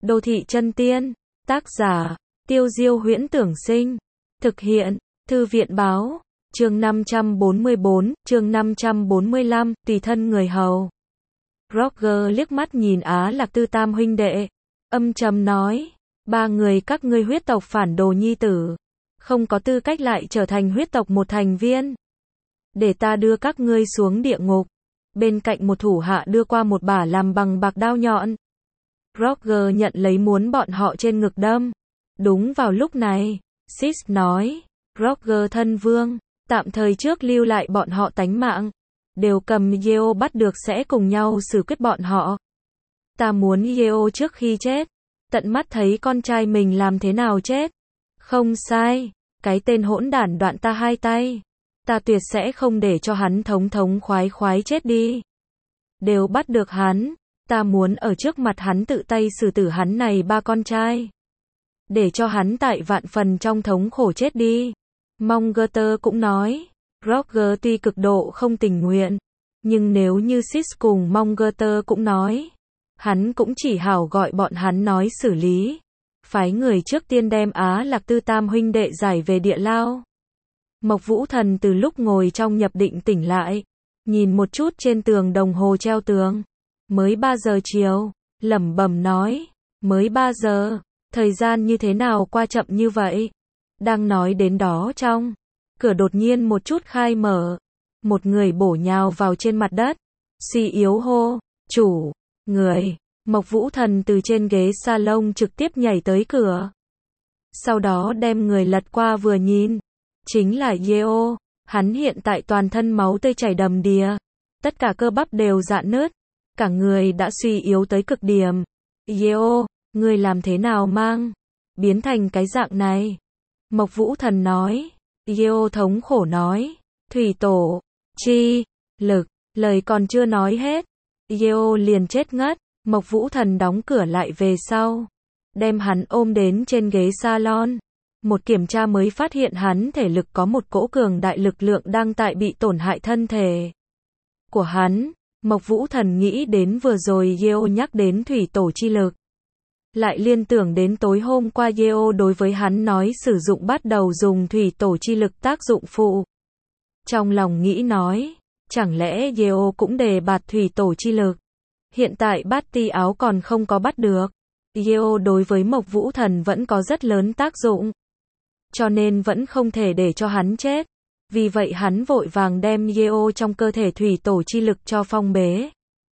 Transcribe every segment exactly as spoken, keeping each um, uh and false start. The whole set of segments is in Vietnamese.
Đô thị chân tiên. Tác giả, Tiêu Diêu Huyễn Tưởng Sinh. Thực hiện, Thư viện báo. Chương năm trăm bốn mươi bốn, chương năm trăm bốn mươi lăm, tùy thân người hầu. Roger liếc mắt nhìn Á Lạc Tư tam huynh đệ, âm trầm nói, ba người các ngươi huyết tộc phản đồ nhi tử, không có tư cách lại trở thành huyết tộc một thành viên. Để ta đưa các ngươi xuống địa ngục. Bên cạnh một thủ hạ đưa qua một bả làm bằng bạc đao nhọn. Roger nhận lấy muốn bọn họ trên ngực đâm. Đúng vào lúc này, Sis nói, Roger thân vương, tạm thời trước lưu lại bọn họ tánh mạng. Đều cầm Yeo bắt được sẽ cùng nhau xử quyết bọn họ. Ta muốn Yeo trước khi chết, tận mắt thấy con trai mình làm thế nào chết. Không sai, cái tên hỗn đản đoạn ta hai tay. Ta tuyệt sẽ không để cho hắn thống thống khoái khoái chết đi. Đều bắt được hắn, ta muốn ở trước mặt hắn tự tay xử tử hắn này ba con trai. Để cho hắn tại vạn phần trong thống khổ chết đi. Mongerter cũng nói, Roger tuy cực độ không tình nguyện, nhưng nếu như Sis cùng Mongerter cũng nói, hắn cũng chỉ hảo gọi bọn hắn nói xử lý. Phái người trước tiên đem Á Lạc Tư tam huynh đệ giải về địa lao. Mộc Vũ Thần từ lúc ngồi trong nhập định tỉnh lại, nhìn một chút trên tường đồng hồ treo tường. Mới ba giờ chiều, lẩm bẩm nói, mới ba giờ, thời gian như thế nào qua chậm như vậy. Đang nói đến đó trong, cửa đột nhiên một chút khai mở, một người bổ nhào vào trên mặt đất, suy yếu hô, chủ, người. Mộc Vũ Thần từ trên ghế salon trực tiếp nhảy tới cửa. Sau đó đem người lật qua vừa nhìn, chính là Yeo, hắn hiện tại toàn thân máu tươi chảy đầm đìa, tất cả cơ bắp đều rạn nứt, cả người đã suy yếu tới cực điểm. Yeo, ngươi làm thế nào mang biến thành cái dạng này? Mộc Vũ Thần nói. Yeo thống khổ nói, thủy tổ, chi, lực, lời còn chưa nói hết, Yeo liền chết ngất. Mộc Vũ Thần đóng cửa lại về sau, đem hắn ôm đến trên ghế salon. Một kiểm tra mới phát hiện hắn thể lực có một cỗ cường đại lực lượng đang tại bị tổn hại thân thể của hắn. Mộc Vũ Thần nghĩ đến vừa rồi Yeo nhắc đến thủy tổ chi lực, lại liên tưởng đến tối hôm qua Yeo đối với hắn nói sử dụng bắt đầu dùng thủy tổ chi lực tác dụng phụ. Trong lòng nghĩ nói, chẳng lẽ Yeo cũng đề bạt thủy tổ chi lực? Hiện tại bát ti áo còn không có bắt được. Yeo đối với Mộc Vũ Thần vẫn có rất lớn tác dụng, cho nên vẫn không thể để cho hắn chết. Vì vậy hắn vội vàng đem Yeo trong cơ thể thủy tổ chi lực cho phong bế.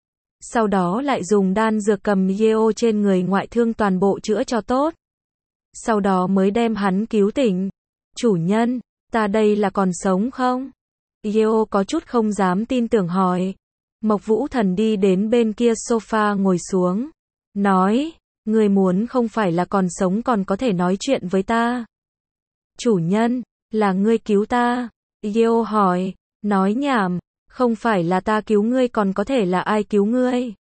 Sau đó lại dùng đan dược cầm Yeo trên người ngoại thương toàn bộ chữa cho tốt. Sau đó mới đem hắn cứu tỉnh. Chủ nhân, ta đây là còn sống không? Yeo có chút không dám tin tưởng hỏi. Mộc Vũ Thần đi đến bên kia sofa ngồi xuống. Nói, người muốn không phải là còn sống còn có thể nói chuyện với ta. Chủ nhân, là ngươi cứu ta. Yeo hỏi, nói nhảm, không phải là ta cứu ngươi còn có thể là ai cứu ngươi?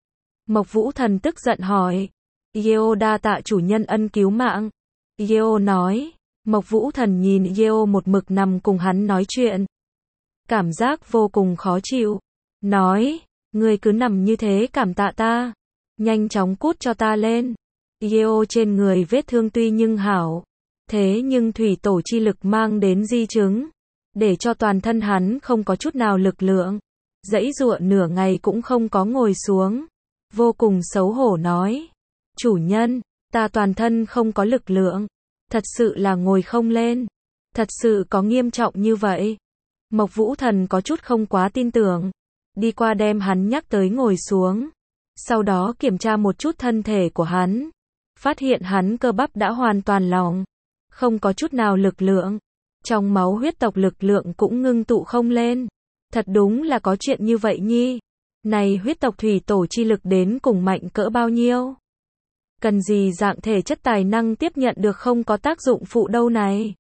Mộc Vũ Thần tức giận hỏi. Yeo đa tạ chủ nhân ân cứu mạng. Yeo nói. Mộc Vũ Thần nhìn Yeo một mực nằm cùng hắn nói chuyện, cảm giác vô cùng khó chịu. Nói, ngươi cứ nằm như thế cảm tạ ta, nhanh chóng cút cho ta lên. Yeo trên người vết thương tuy nhưng hảo, thế nhưng thủy tổ chi lực mang đến di chứng, để cho toàn thân hắn không có chút nào lực lượng, giãy giụa nửa ngày cũng không có ngồi xuống, vô cùng xấu hổ nói, chủ nhân, ta toàn thân không có lực lượng, thật sự là ngồi không lên, thật sự có nghiêm trọng như vậy? Mộc Vũ Thần có chút không quá tin tưởng, đi qua đem hắn nhắc tới ngồi xuống, sau đó kiểm tra một chút thân thể của hắn, phát hiện hắn cơ bắp đã hoàn toàn lỏng, không có chút nào lực lượng, trong máu huyết tộc lực lượng cũng ngưng tụ không lên. Thật đúng là có chuyện như vậy nhi. Này huyết tộc thủy tổ chi lực đến cùng mạnh cỡ bao nhiêu? Cần gì dạng thể chất tài năng tiếp nhận được không có tác dụng phụ đâu này?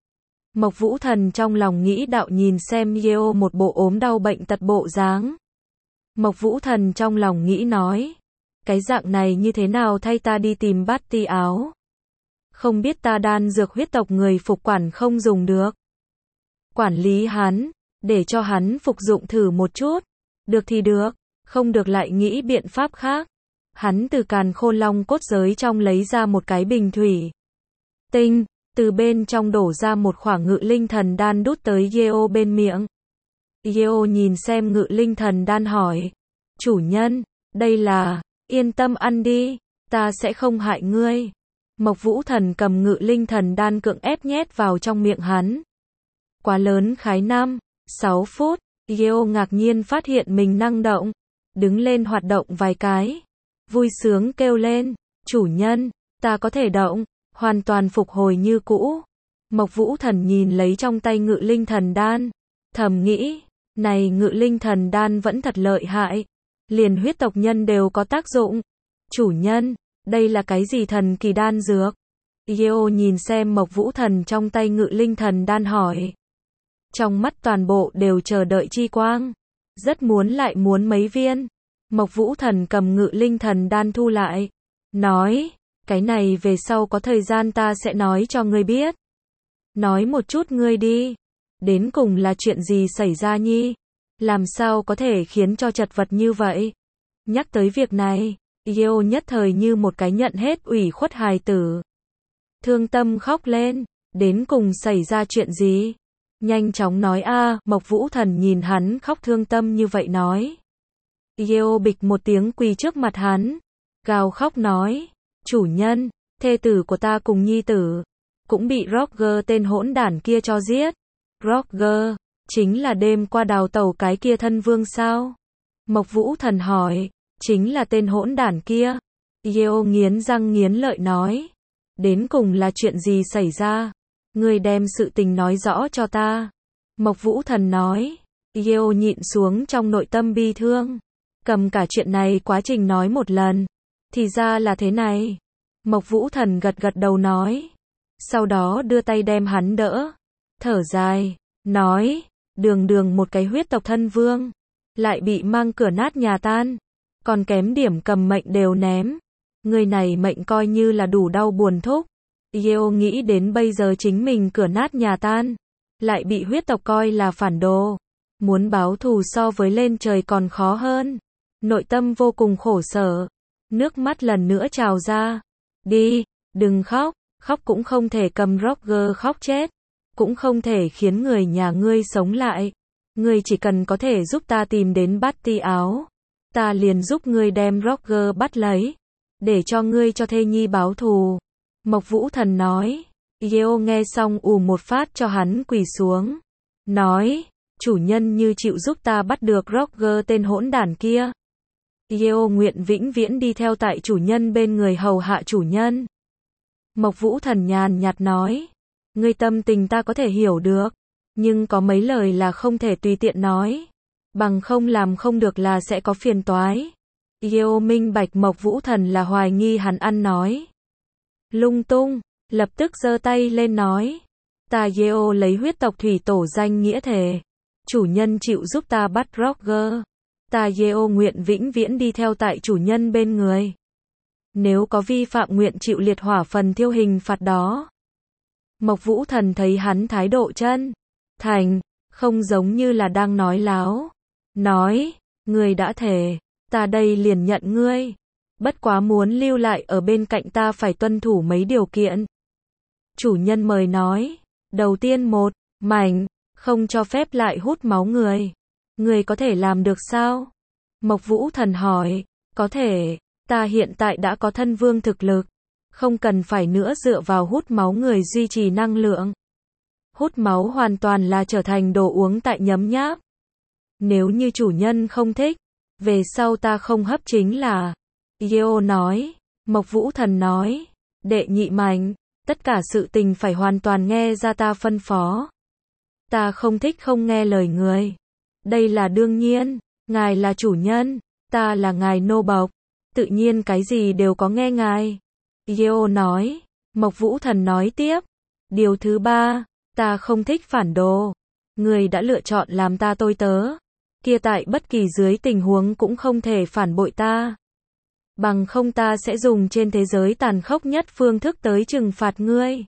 Mộc Vũ Thần trong lòng nghĩ đạo nhìn xem Yeo một bộ ốm đau bệnh tật bộ dáng. Mộc Vũ Thần trong lòng nghĩ nói, cái dạng này như thế nào thay ta đi tìm bát ti áo? Không biết ta đan dược huyết tộc người phục quản không dùng được. Quản lý hắn, để cho hắn phục dụng thử một chút. Được thì được, không được lại nghĩ biện pháp khác. Hắn từ càn khôn long cốt giới trong lấy ra một cái bình thủy tinh, từ bên trong đổ ra một khoảng ngự linh thần đan đút tới Yeo bên miệng. Yeo nhìn xem ngự linh thần đan hỏi, chủ nhân, đây là, yên tâm ăn đi, ta sẽ không hại ngươi. Mộc Vũ Thần cầm ngự linh thần đan cưỡng ép nhét vào trong miệng hắn. Quá lớn khái năm, sáu phút, Yeo ngạc nhiên phát hiện mình năng động, đứng lên hoạt động vài cái, vui sướng kêu lên, chủ nhân, ta có thể động, hoàn toàn phục hồi như cũ. Mộc Vũ Thần nhìn lấy trong tay ngự linh thần đan, thầm nghĩ, này ngự linh thần đan vẫn thật lợi hại, liền huyết tộc nhân đều có tác dụng. Chủ nhân, đây là cái gì thần kỳ đan dược? Yeo nhìn xem Mộc Vũ Thần trong tay ngự linh thần đan hỏi. Trong mắt toàn bộ đều chờ đợi chi quang, rất muốn lại muốn mấy viên. Mộc Vũ Thần cầm ngự linh thần đan thu lại, nói, cái này về sau có thời gian ta sẽ nói cho ngươi biết. Nói một chút ngươi đi, đến cùng là chuyện gì xảy ra nhi? Làm sao có thể khiến cho chật vật như vậy? Nhắc tới việc này, Yeo nhất thời như một cái nhận hết ủy khuất hài tử. Thương tâm khóc lên, đến cùng xảy ra chuyện gì? Nhanh chóng nói a. Mộc Vũ Thần nhìn hắn khóc thương tâm như vậy nói. Yeo bịch một tiếng quỳ trước mặt hắn, gào khóc nói, chủ nhân, thê tử của ta cùng nhi tử, cũng bị Roger tên hỗn đản kia cho giết. Roger, chính là đêm qua đào tẩu cái kia thân vương sao? Mộc Vũ Thần hỏi, chính là tên hỗn đản kia. Yeo nghiến răng nghiến lợi nói, đến cùng là chuyện gì xảy ra? Ngươi đem sự tình nói rõ cho ta. Mộc Vũ Thần nói. Yeo nhịn xuống trong nội tâm bi thương, cầm cả chuyện này quá trình nói một lần. Thì ra là thế này. Mộc Vũ Thần gật gật đầu nói, sau đó đưa tay đem hắn đỡ, thở dài, nói, đường đường một cái huyết tộc thân vương, lại bị mang cửa nát nhà tan, còn kém điểm cầm mệnh đều ném. Người này mệnh coi như là đủ đau buồn thúc. Yeo nghĩ đến bây giờ chính mình cửa nát nhà tan, lại bị huyết tộc coi là phản đồ, muốn báo thù so với lên trời còn khó hơn. Nội tâm vô cùng khổ sở, nước mắt lần nữa trào ra. Đi, đừng khóc, khóc cũng không thể cầm Roger khóc chết, cũng không thể khiến người nhà ngươi sống lại. Ngươi chỉ cần có thể giúp ta tìm đến bát ti áo, ta liền giúp ngươi đem Roger bắt lấy, để cho ngươi cho thê nhi báo thù. Mộc Vũ Thần nói. Yeo nghe xong ù một phát cho hắn quỳ xuống, nói, chủ nhân như chịu giúp ta bắt được Roger tên hỗn đản kia, Yeo nguyện vĩnh viễn đi theo tại chủ nhân bên người hầu hạ chủ nhân. Mộc Vũ Thần nhàn nhạt nói, ngươi tâm tình ta có thể hiểu được, nhưng có mấy lời là không thể tùy tiện nói, bằng không làm không được là sẽ có phiền toái. Yeo minh bạch Mộc Vũ Thần là hoài nghi hắn ăn nói lung tung, lập tức giơ tay lên nói, ta Yeo lấy huyết tộc thủy tổ danh nghĩa thề, chủ nhân chịu giúp ta bắt Roger, ta Yeo nguyện vĩnh viễn đi theo tại chủ nhân bên người. Nếu có vi phạm nguyện chịu liệt hỏa phần thiêu hình phạt đó. Mộc Vũ Thần thấy hắn thái độ chân thành, không giống như là đang nói láo, nói, ngươi đã thề, ta đây liền nhận ngươi, bất quá muốn lưu lại ở bên cạnh ta phải tuân thủ mấy điều kiện. Chủ nhân mời nói, đầu tiên một, mảnh, không cho phép lại hút máu người. Người có thể làm được sao? Mộc Vũ Thần hỏi, có thể, ta hiện tại đã có thân vương thực lực, không cần phải nữa dựa vào hút máu người duy trì năng lượng. Hút máu hoàn toàn là trở thành đồ uống tại nhấm nháp. Nếu như chủ nhân không thích, về sau ta không hấp chính là. Yeo nói. Mộc Vũ Thần nói, đệ nhị mảnh, tất cả sự tình phải hoàn toàn nghe ra ta phân phó. Ta không thích không nghe lời người. Đây là đương nhiên, ngài là chủ nhân, ta là ngài nô bộc, tự nhiên cái gì đều có nghe ngài. Yeo nói. Mộc Vũ Thần nói tiếp, điều thứ ba, ta không thích phản đồ. Người đã lựa chọn làm ta tôi tớ, kia tại bất kỳ dưới tình huống cũng không thể phản bội ta. Bằng không ta sẽ dùng trên thế giới tàn khốc nhất phương thức tới trừng phạt ngươi.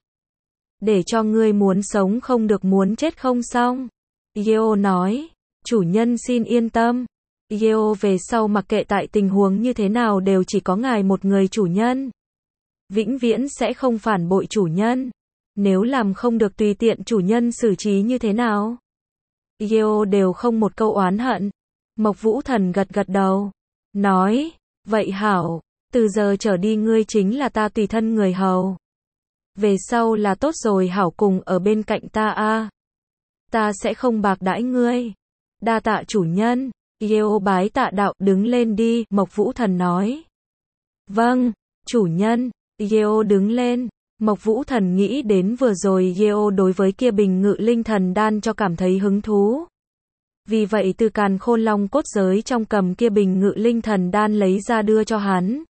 Để cho ngươi muốn sống không được muốn chết không xong. Yeo nói, chủ nhân xin yên tâm, Yeo về sau mặc kệ tại tình huống như thế nào đều chỉ có ngài một người chủ nhân. Vĩnh viễn sẽ không phản bội chủ nhân. Nếu làm không được tùy tiện chủ nhân xử trí như thế nào. Yeo đều không một câu oán hận. Mộc Vũ Thần gật gật đầu. Nói, vậy hảo, từ giờ trở đi ngươi chính là ta tùy thân người hầu. Về sau là tốt rồi hảo cùng ở bên cạnh ta a. Ta sẽ không bạc đãi ngươi. Đa tạ chủ nhân. Yeo bái tạ đạo đứng lên đi, Mộc Vũ Thần nói. Vâng, chủ nhân. Yeo đứng lên. Mộc Vũ Thần nghĩ đến vừa rồi Yeo đối với kia bình ngự linh thần đan cho cảm thấy hứng thú. Vì vậy từ càn khôn long cốt giới trong cầm kia bình ngự linh thần đan lấy ra đưa cho hắn.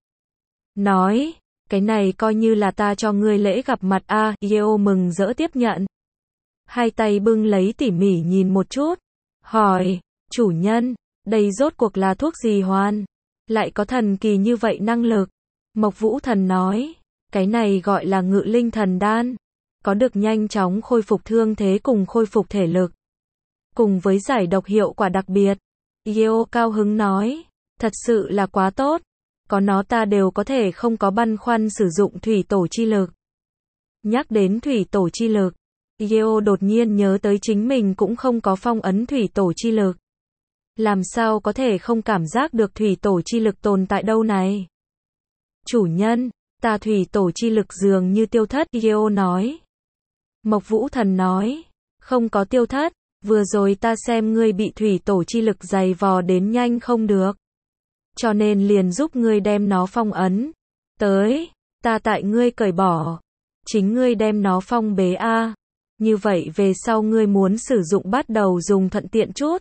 Nói, cái này coi như là ta cho ngươi lễ gặp mặt a. À, Yeo mừng rỡ tiếp nhận. Hai tay bưng lấy tỉ mỉ nhìn một chút. Hỏi, chủ nhân, đây rốt cuộc là thuốc gì hoàn? Lại có thần kỳ như vậy năng lực? Mộc Vũ Thần nói, cái này gọi là ngự linh thần đan. Có được nhanh chóng khôi phục thương thế cùng khôi phục thể lực. Cùng với giải độc hiệu quả đặc biệt. Yeo cao hứng nói, thật sự là quá tốt. Có nó ta đều có thể không có băn khoăn sử dụng thủy tổ chi lực. Nhắc đến thủy tổ chi lực, Yeo đột nhiên nhớ tới chính mình cũng không có phong ấn thủy tổ chi lực. Làm sao có thể không cảm giác được thủy tổ chi lực tồn tại đâu này? Chủ nhân, ta thủy tổ chi lực dường như tiêu thất, Yeo nói. Mộc Vũ Thần nói, không có tiêu thất, vừa rồi ta xem ngươi bị thủy tổ chi lực dày vò đến nhanh không được. Cho nên liền giúp ngươi đem nó phong ấn. Tới, ta tại ngươi cởi bỏ. Chính ngươi đem nó phong bế a. Như vậy về sau ngươi muốn sử dụng bắt đầu dùng thuận tiện chút.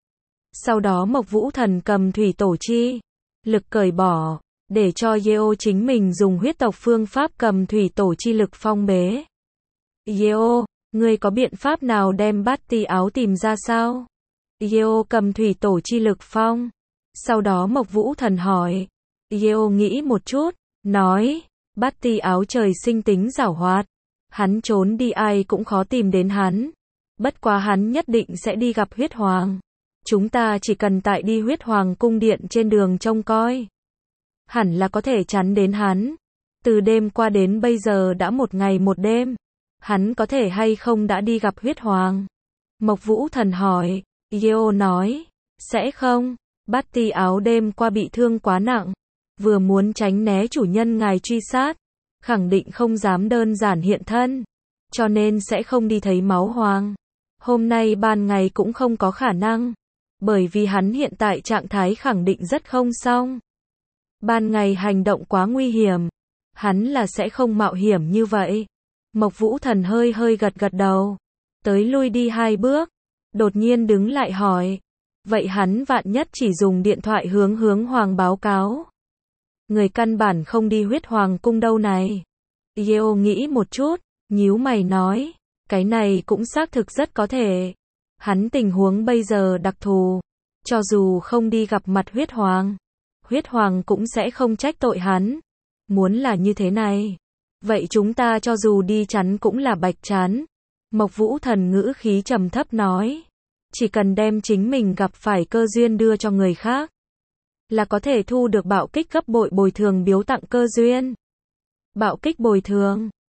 Sau đó Mộc Vũ Thần cầm thủy tổ chi lực cởi bỏ, để cho Yeo chính mình dùng huyết tộc phương pháp cầm thủy tổ chi lực phong bế. Yeo, ngươi có biện pháp nào đem bát ti áo tìm ra sao? Yeo cầm thủy tổ chi lực phong. Sau đó Mộc Vũ Thần hỏi. Yeo nghĩ một chút, nói, bát ti áo trời sinh tính giảo hoạt. Hắn trốn đi ai cũng khó tìm đến hắn. Bất quá hắn nhất định sẽ đi gặp huyết hoàng. Chúng ta chỉ cần tại đi huyết hoàng cung điện trên đường trông coi. Hẳn là có thể chắn đến hắn. Từ đêm qua đến bây giờ đã một ngày một đêm. Hắn có thể hay không đã đi gặp huyết hoàng? Mộc Vũ Thần hỏi. Yeo nói, sẽ không. Bát ti áo đêm qua bị thương quá nặng. Vừa muốn tránh né chủ nhân ngài truy sát. Khẳng định không dám đơn giản hiện thân. Cho nên sẽ không đi thấy máu hoàng. Hôm nay ban ngày cũng không có khả năng. Bởi vì hắn hiện tại trạng thái khẳng định rất không xong. Ban ngày hành động quá nguy hiểm. Hắn là sẽ không mạo hiểm như vậy. Mộc Vũ Thần hơi hơi gật gật đầu. Tới lui đi hai bước. Đột nhiên đứng lại hỏi. Vậy hắn vạn nhất chỉ dùng điện thoại hướng hướng hoàng báo cáo. Người căn bản không đi huyết hoàng cung đâu này. Yeo nghĩ một chút, nhíu mày nói. Cái này cũng xác thực rất có thể. Hắn tình huống bây giờ đặc thù. Cho dù không đi gặp mặt huyết hoàng. Huyết hoàng cũng sẽ không trách tội hắn. Muốn là như thế này. Vậy chúng ta cho dù đi chắn cũng là bạch chán. Mộc Vũ Thần ngữ khí trầm thấp nói. Chỉ cần đem chính mình gặp phải cơ duyên đưa cho người khác. Là có thể thu được bạo kích gấp bội bồi thường biếu tặng cơ duyên. Bạo kích bồi thường.